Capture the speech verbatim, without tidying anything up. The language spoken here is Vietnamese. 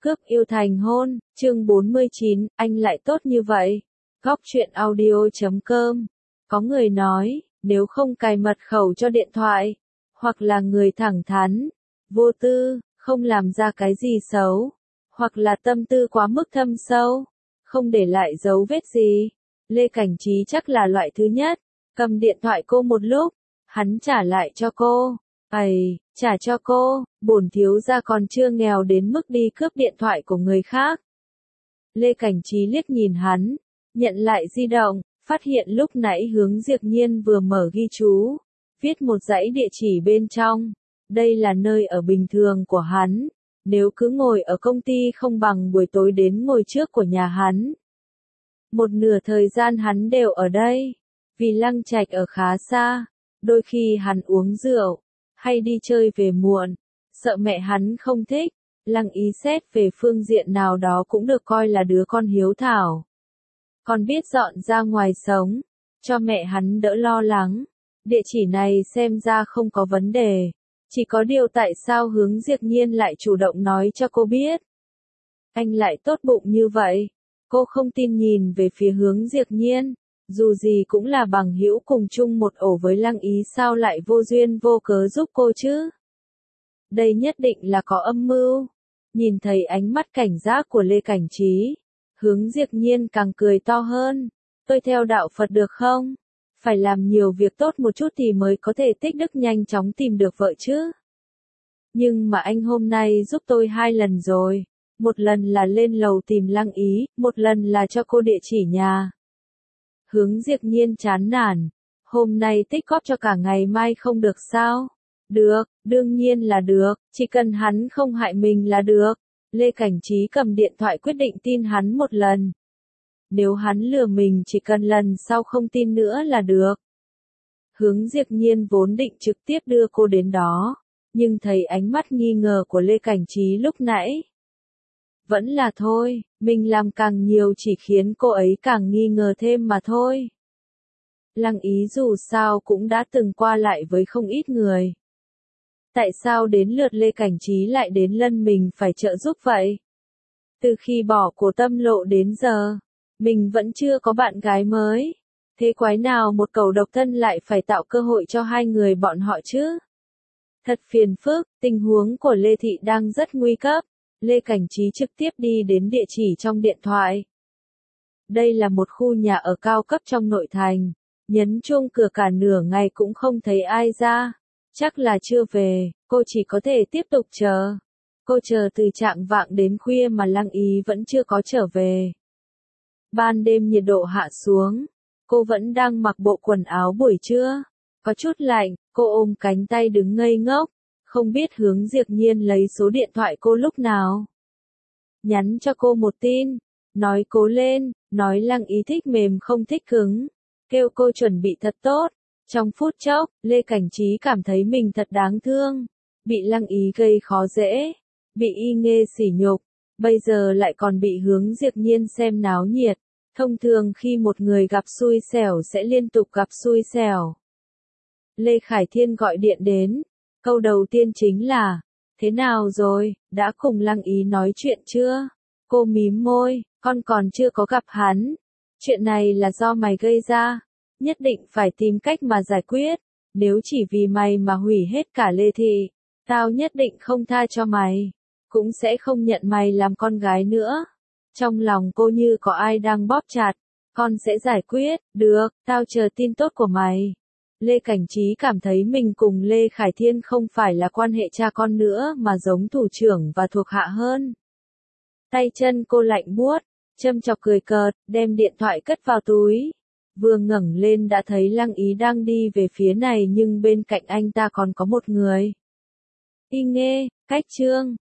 Cướp yêu thành hôn, chương bốn mươi chín, anh lại tốt như vậy. Góc truyện audio chấm com. Có người nói, nếu không cài mật khẩu cho điện thoại, hoặc là người thẳng thắn, vô tư, không làm ra cái gì xấu, hoặc là tâm tư quá mức thâm sâu, không để lại dấu vết gì, Lê Cảnh Trí chắc là loại thứ nhất. Cầm điện thoại cô một lúc, hắn trả lại cho cô. Ây, trả cho cô, bổn thiếu gia còn chưa nghèo đến mức đi cướp điện thoại của người khác. Lê Cảnh Trí liếc nhìn hắn, nhận lại di động, phát hiện lúc nãy Hướng Diệp Nhiên vừa mở ghi chú, viết một dãy địa chỉ bên trong. Đây là nơi ở bình thường của hắn, nếu cứ ngồi ở công ty không bằng buổi tối đến ngồi trước của nhà hắn. Một nửa thời gian hắn đều ở đây, vì Lăng Trạch ở khá xa, đôi khi hắn uống rượu, hay đi chơi về muộn, sợ mẹ hắn không thích. Lăng Ý xét về phương diện nào đó cũng được coi là đứa con hiếu thảo. Còn biết dọn ra ngoài sống, cho mẹ hắn đỡ lo lắng. Địa chỉ này xem ra không có vấn đề. Chỉ có điều tại sao Hướng Diệp Nhiên lại chủ động nói cho cô biết. Anh lại tốt bụng như vậy. Cô không tin nhìn về phía Hướng Diệp Nhiên. Dù gì cũng là bằng hữu cùng chung một ổ với Lăng Ý, sao lại vô duyên vô cớ giúp cô chứ? Đây nhất định là có âm mưu. Nhìn thấy ánh mắt cảnh giác của Lê Cảnh Trí, Hướng Diệp Nhiên càng cười to hơn. Tôi theo đạo Phật được không? Phải làm nhiều việc tốt một chút thì mới có thể tích đức nhanh chóng tìm được vợ chứ. Nhưng mà anh hôm nay giúp tôi hai lần rồi. Một lần là lên lầu tìm Lăng Ý, một lần là cho cô địa chỉ nhà. Hướng Diệp Nhiên chán nản. Hôm nay tích góp cho cả ngày mai không được sao? Được, đương nhiên là được, chỉ cần hắn không hại mình là được. Lê Cảnh Trí cầm điện thoại quyết định tin hắn một lần. Nếu hắn lừa mình chỉ cần lần sau không tin nữa là được. Hướng Diệp Nhiên vốn định trực tiếp đưa cô đến đó, nhưng thấy ánh mắt nghi ngờ của Lê Cảnh Trí lúc nãy. Vẫn là thôi, mình làm càng nhiều chỉ khiến cô ấy càng nghi ngờ thêm mà thôi. Lăng Ý dù sao cũng đã từng qua lại với không ít người. Tại sao đến lượt Lê Cảnh Trí lại đến lân mình phải trợ giúp vậy? Từ khi bỏ Cổ Tâm Lộ đến giờ, mình vẫn chưa có bạn gái mới. Thế quái nào một cẩu độc thân lại phải tạo cơ hội cho hai người bọn họ chứ? Thật phiền phức, tình huống của Lê Thị đang rất nguy cấp. Lê Cảnh Trí trực tiếp đi đến địa chỉ trong điện thoại. Đây là một khu nhà ở cao cấp trong nội thành. Nhấn chuông cửa cả nửa ngày cũng không thấy ai ra. Chắc là chưa về, cô chỉ có thể tiếp tục chờ. Cô chờ từ chạng vạng đến khuya mà Lăng Ý vẫn chưa có trở về. Ban đêm nhiệt độ hạ xuống, cô vẫn đang mặc bộ quần áo buổi trưa. Có chút lạnh, cô ôm cánh tay đứng ngây ngốc, không biết Hướng Diệp Nhiên lấy số điện thoại cô lúc nào. Nhắn cho cô một tin, nói cố lên, nói Lăng Ý thích mềm không thích cứng, kêu cô chuẩn bị thật tốt. Trong phút chốc, Lê Cảnh Trí cảm thấy mình thật đáng thương, bị Lăng Ý gây khó dễ, bị y nghê sỉ nhục, bây giờ lại còn bị Hướng Diệp Nhiên xem náo nhiệt. Thông thường khi một người gặp xui xẻo sẽ liên tục gặp xui xẻo. Lê Khải Thiên gọi điện đến, câu đầu tiên chính là, thế nào rồi, đã cùng Lăng Ý nói chuyện chưa? Cô mím môi, con còn chưa có gặp hắn, chuyện này là do mày gây ra. Nhất định phải tìm cách mà giải quyết, nếu chỉ vì mày mà hủy hết cả Lê Thị, tao nhất định không tha cho mày, cũng sẽ không nhận mày làm con gái nữa. Trong lòng cô như có ai đang bóp chặt, con sẽ giải quyết, được, tao chờ tin tốt của mày. Lê Cảnh Trí cảm thấy mình cùng Lê Khải Thiên không phải là quan hệ cha con nữa mà giống thủ trưởng và thuộc hạ hơn. Tay chân cô lạnh buốt, châm chọc cười cợt, đem điện thoại cất vào túi. Vừa ngẩng lên đã thấy Lăng Ý đang đi về phía này nhưng bên cạnh anh ta còn có một người. Y nghê, cách trương,